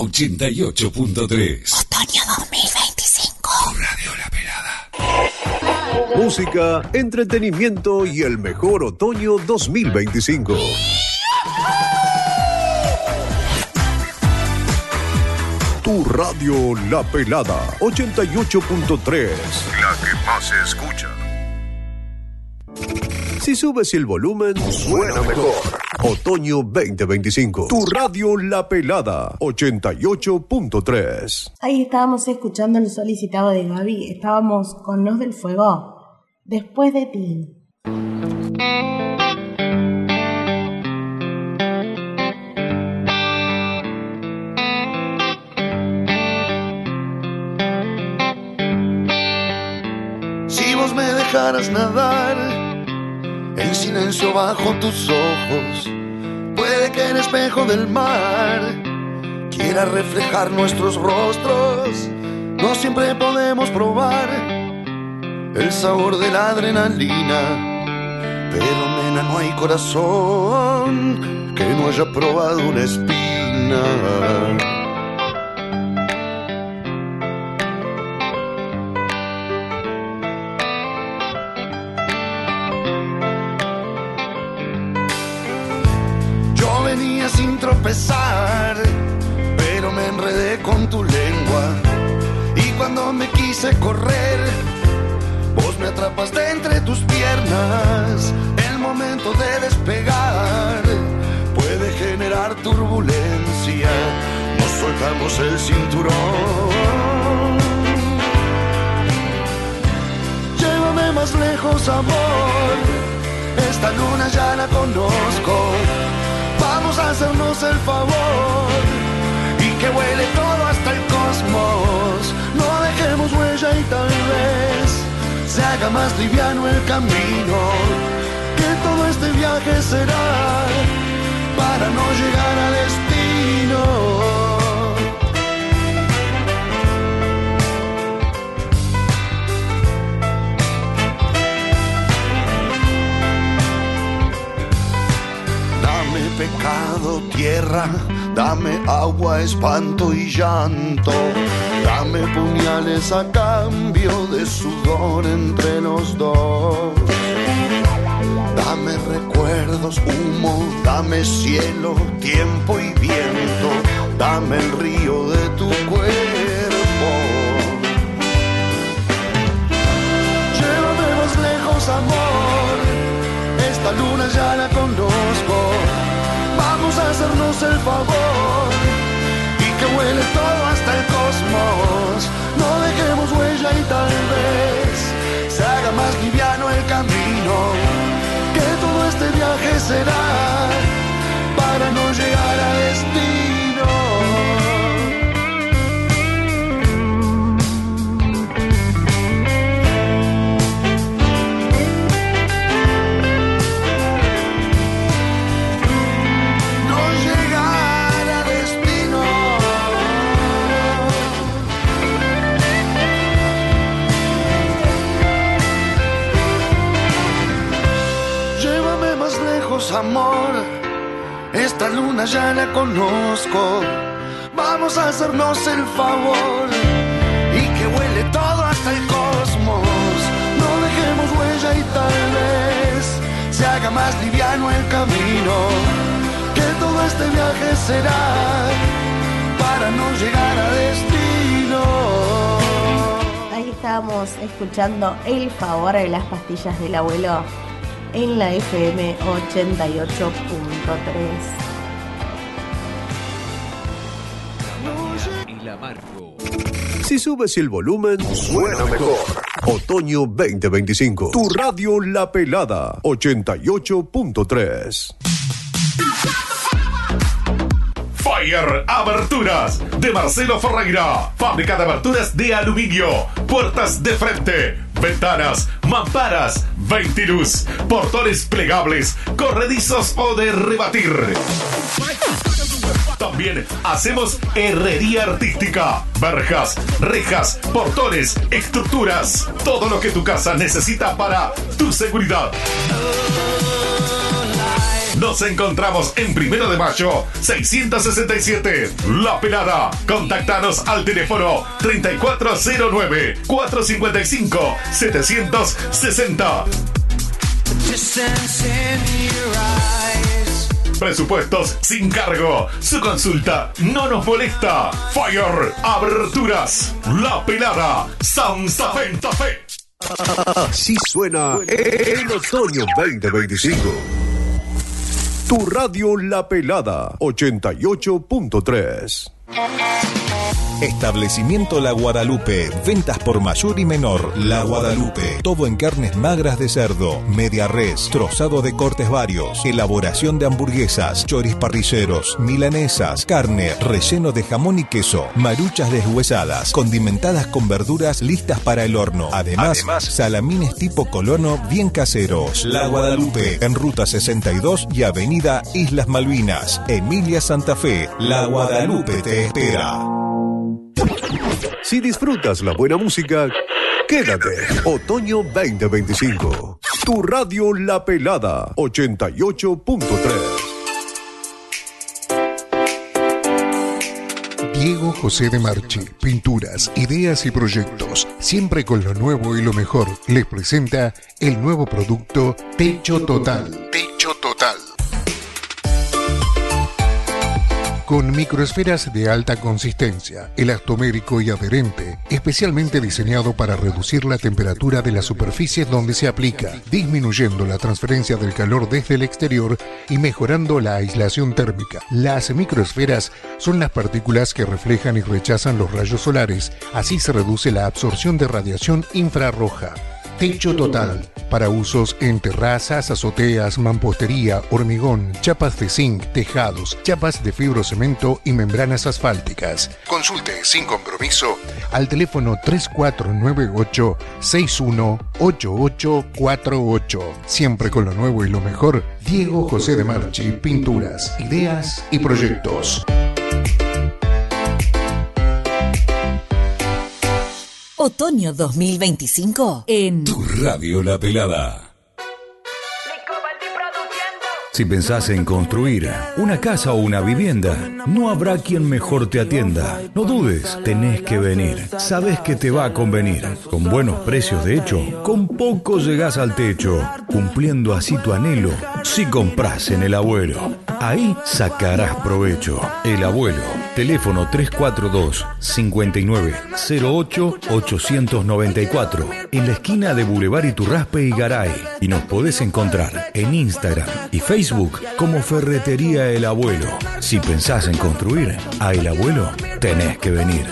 88.3. Otoño 2025. Radio La Pelada. Música, entretenimiento y el mejor otoño 2025. Tu radio La Pelada 88.3. La que más se escucha. Si subes el volumen, suena mejor. Otoño 2025. Tu radio La Pelada 88.3. Ahí estábamos escuchando el solicitado de Gaby. Estábamos con Los del Fuego. Después de ti. Si vos me dejaras nadar en silencio bajo tus ojos, puede que el espejo del mar quiera reflejar nuestros rostros. No siempre podemos probar el sabor de la adrenalina, pero nena, no hay corazón que no haya probado una espina. Sin tropezar, pero me enredé con tu lengua, y cuando me quise correr, vos me atrapaste entre tus piernas. El momento de despegar puede generar turbulencia, nos soltamos el cinturón. Llévame más lejos, amor, esta luna ya la conozco. Vamos a hacernos el favor y que huele todo hasta el cosmos. No dejemos huella y tal vez se haga más liviano el camino. Que todo este viaje será para no llegar a destino. Pecado, tierra, dame agua, espanto y llanto. Dame puñales a cambio de sudor entre los dos. Dame recuerdos, humo, dame cielo, tiempo y viento. Dame el río de tu cuerpo. Llévame más lejos, amor, esta luna ya la conozco. Vamos a hacernos el favor y que huele todo hasta el cosmos. No dejemos huella y tal vez se haga más liviano el camino. Que todo este viaje será para no llegar a destino. Amor, esta luna ya la conozco. Vamos a hacernos el favor y que huele todo hasta el cosmos. No dejemos huella y tal vez se haga más liviano el camino. Que todo este viaje será para no llegar a destino. Ahí estábamos escuchando El Favor de las Pastillas del Abuelo en la FM 88.3. Y la Marco. Si subes el volumen, suena mejor. Otoño 2025. Tu radio La Pelada 88.3. Fire Aberturas de Marcelo Ferreira. Fábrica de aberturas de aluminio, puertas de frente, ventanas, mamparas, Ventiluz, portones plegables, corredizos o de rebatir. También hacemos herrería artística, verjas, rejas, portones, estructuras, todo lo que tu casa necesita para tu seguridad. Nos encontramos en 1 de Mayo, 667. La Pelada. Contactanos al teléfono 3409-455-760. Presupuestos sin cargo. Su consulta no nos molesta. Fire Aberturas. La Pelada. Santa Fe. Así suena el otoño 2025. Tu radio La Pelada 88.3. Establecimiento La Guadalupe. Ventas por mayor y menor. La Guadalupe. Todo en carnes magras de cerdo, media res, trozado de cortes varios, elaboración de hamburguesas, choris parrilleros, milanesas, carne, relleno de jamón y queso, maruchas deshuesadas, condimentadas con verduras listas para el horno. Además, salamines tipo colono bien caseros. La Guadalupe. En Ruta 62 y Avenida Islas Malvinas. Emilia Santa Fe. La Guadalupe te espera. Si disfrutas la buena música, quédate. Otoño 2025. Tu radio La Pelada 88.3. Diego José de Marchi, pinturas, ideas y proyectos, siempre con lo nuevo y lo mejor. Les presenta el nuevo producto Techo Total. Techo Total. Con microesferas de alta consistencia, elastomérico y adherente, especialmente diseñado para reducir la temperatura de las superficies donde se aplica, disminuyendo la transferencia del calor desde el exterior y mejorando la aislación térmica. Las microesferas son las partículas que reflejan y rechazan los rayos solares, así se reduce la absorción de radiación infrarroja. Techo Total, para usos en terrazas, azoteas, mampostería, hormigón, chapas de zinc, tejados, chapas de fibrocemento y membranas asfálticas. Consulte sin compromiso al teléfono 3498-618848. Siempre con lo nuevo y lo mejor, Diego José de Marchi, pinturas, ideas y proyectos. Otoño 2025 en Tu radio La Pelada. Si pensás en construir una casa o una vivienda, no habrá quien mejor te atienda. No dudes, tenés que venir. Sabés que te va a convenir. Con buenos precios, de hecho, con poco llegás al techo, cumpliendo así tu anhelo. Si compras en El Abuelo, ahí sacarás provecho. El Abuelo, teléfono 342-5908-894, en la esquina de Boulevard Iturraspe y Garay. Y nos podés encontrar en Instagram y Facebook como Ferretería El Abuelo. Si pensás en construir, a El Abuelo tenés que venir.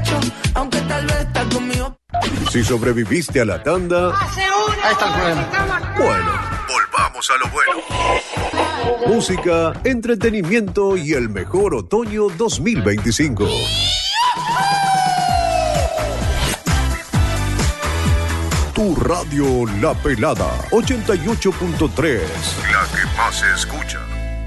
Si sobreviviste a la tanda, Ahí está el problema. bueno, volvamos a lo bueno. Música, entretenimiento y el mejor otoño 2025. Tu radio La Pelada 88.3. La que más se escucha.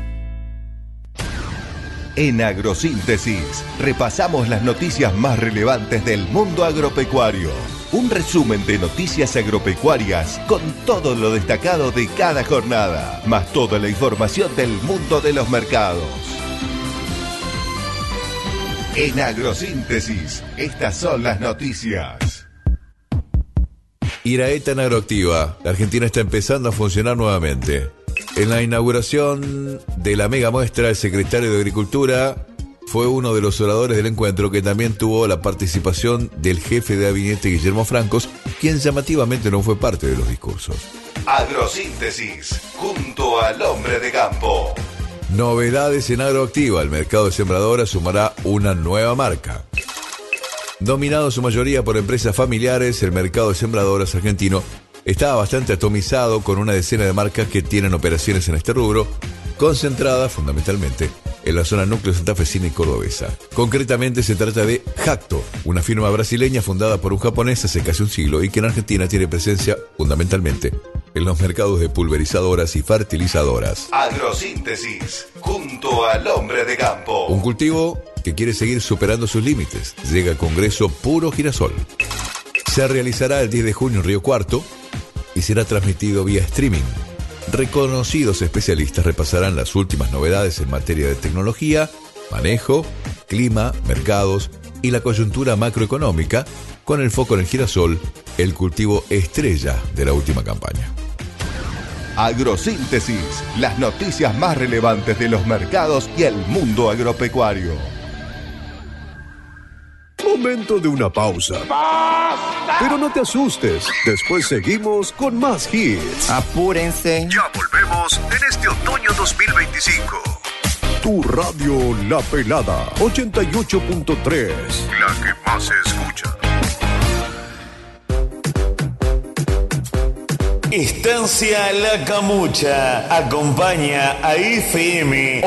En Agrosíntesis repasamos las noticias más relevantes del mundo agropecuario. Un resumen de noticias agropecuarias con todo lo destacado de cada jornada, más toda la información del mundo de los mercados. En Agrosíntesis, estas son las noticias. Iraeta en Agroactiva. La Argentina está empezando a funcionar nuevamente. En la inauguración de la mega muestra, el secretario de Agricultura fue uno de los oradores del encuentro, que también tuvo la participación del jefe de gabinete Guillermo Francos, quien llamativamente no fue parte de los discursos. Agrosíntesis, junto al hombre de campo. Novedades en Agroactiva. El mercado de sembradoras sumará una nueva marca. Dominado en su mayoría por empresas familiares, el mercado de sembradoras argentino está bastante atomizado, con una decena de marcas que tienen operaciones en este rubro, concentradas fundamentalmente en la zona núcleo santafesina y cordobesa. Concretamente se trata de Jacto, una firma brasileña fundada por un japonés hace casi un siglo y que en Argentina tiene presencia fundamentalmente en los mercados de pulverizadoras y fertilizadoras. Agrosíntesis, junto al hombre de campo. Un cultivo que quiere seguir superando sus límites. Llega al Congreso Puro Girasol. Se realizará el 10 de junio en Río Cuarto y será transmitido vía streaming Reconocidos especialistas repasarán las últimas novedades en materia de tecnología, manejo, clima, mercados y la coyuntura macroeconómica, con el foco en el girasol, el cultivo estrella de la última campaña. Agrosíntesis, las noticias más relevantes de los mercados y el mundo agropecuario. Momento de una pausa. Pero no te asustes, después seguimos con más hits. Apúrense. Ya volvemos en este otoño 2025. Tu radio La Pelada 88.3, la que más se escucha. Estancia La Camucha acompaña a FM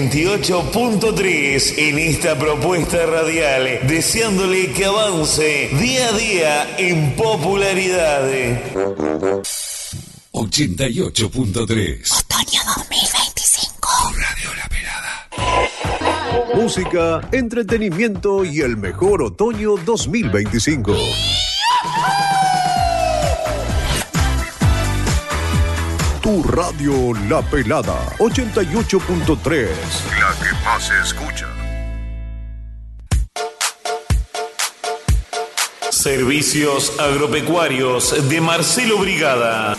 88.3 en esta propuesta radial, deseándole que avance día a día en popularidad. 88.3 Otoño 2025. Radio La Pelada. Música, entretenimiento y el mejor otoño 2025. Tu radio La Pelada 88.3, la que más se escucha. Servicios agropecuarios de Marcelo Brigada.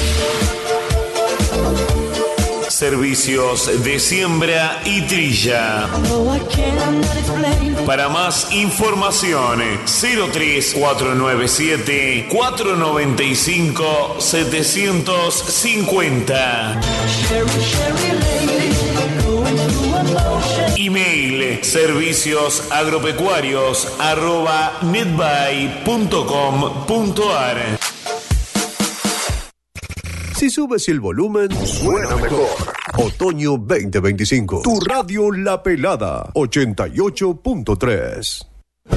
Servicios de siembra y trilla. Para más información, 03497 495 750. Email serviciosagropecuarios@netbuy.com.ar. Si subes el volumen, suena mejor. Otoño 2025. Tu radio La Pelada 88.3.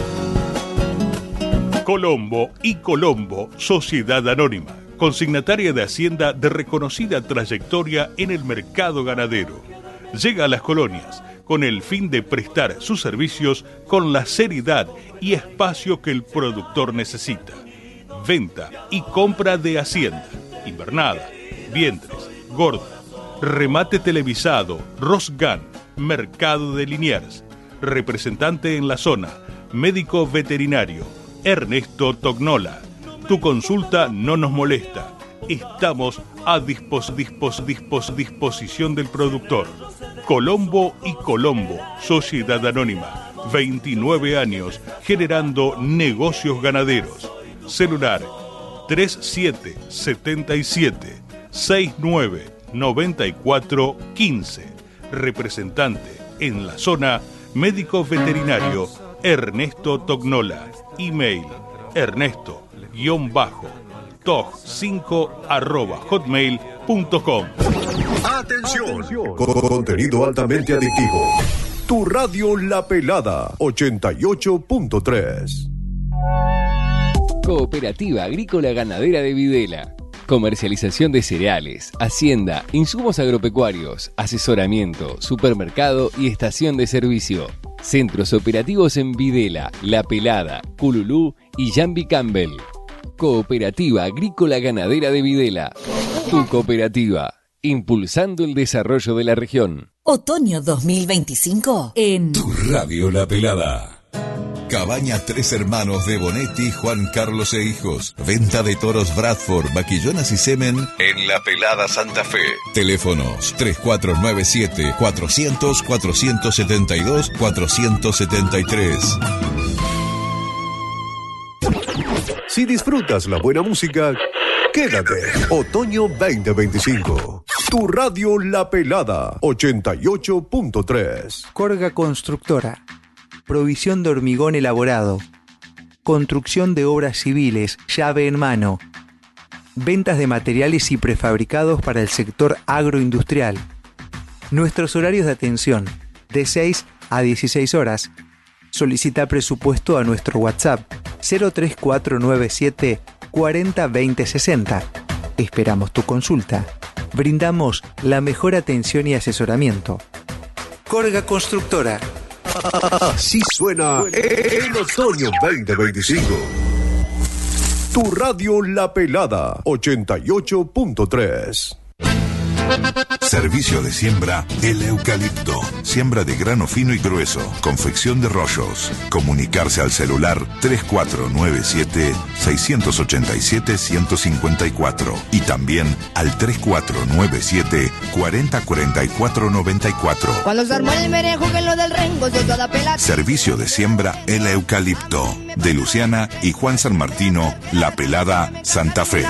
Colombo y Colombo, Sociedad Anónima, consignataria de Hacienda de reconocida trayectoria en el mercado ganadero. Llega a las colonias con el fin de prestar sus servicios con la seriedad y espacio que el productor necesita. Venta y compra de Hacienda, invernada, vientres, gordos, remate televisado, Rosgan, mercado de Liniers. Representante en la zona, médico veterinario, Ernesto Tognola. Tu consulta no nos molesta. Estamos a disposición del productor. Colombo y Colombo, Sociedad Anónima. 29 años generando negocios ganaderos. Celular 3777 69 94 15. Representante en la zona, médico veterinario Ernesto Tognola. Email ernesto-tog5@hotmail.com. Atención. Contenido altamente adictivo. Tu radio La Pelada 88.3. Cooperativa Agrícola Ganadera de Videla. Comercialización de cereales, hacienda, insumos agropecuarios, asesoramiento, supermercado y estación de servicio. Centros operativos en Videla, La Pelada, Cululú y Jambi Campbell. Cooperativa Agrícola Ganadera de Videla. Tu cooperativa, impulsando el desarrollo de la región. Otoño 2025 en Tu radio La Pelada. Cabaña Tres Hermanos de Bonetti, Juan Carlos e Hijos. Venta de toros Bradford, vaquillonas y semen en La Pelada Santa Fe. Teléfonos 3497 400 472 473. Si disfrutas la buena música, quédate. Otoño 2025. Tu radio La Pelada 88.3. Corga Constructora. Provisión de hormigón elaborado. Construcción de obras civiles, llave en mano. Ventas de materiales y prefabricados para el sector agroindustrial. Nuestros horarios de atención, de 6 a 16 horas. Solicita presupuesto a nuestro WhatsApp 03497 40 20 60. Esperamos tu consulta. Brindamos la mejor atención y asesoramiento. Corga Constructora. Así suena el otoño 2025. Tu radio La Pelada 88.3. Servicio de siembra El Eucalipto. Siembra de grano fino y grueso. Confección de rollos. Comunicarse al celular 3497-687-154 y también al 3497-404494. Cuando se armó el merenjo que lo del rengo se dio la pelada. Servicio de siembra El Eucalipto. De Luciana y Juan San Martino, La Pelada, Santa Fe.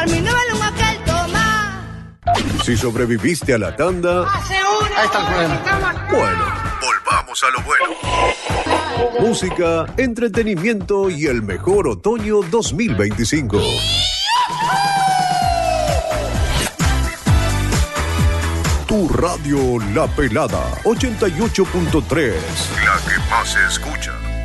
Si sobreviviste a la tanda... Ahí está el problema. Bueno, volvamos a lo bueno. Música, entretenimiento y el mejor otoño 2025. Tu radio La Pelada, 88.3. La que más se escucha.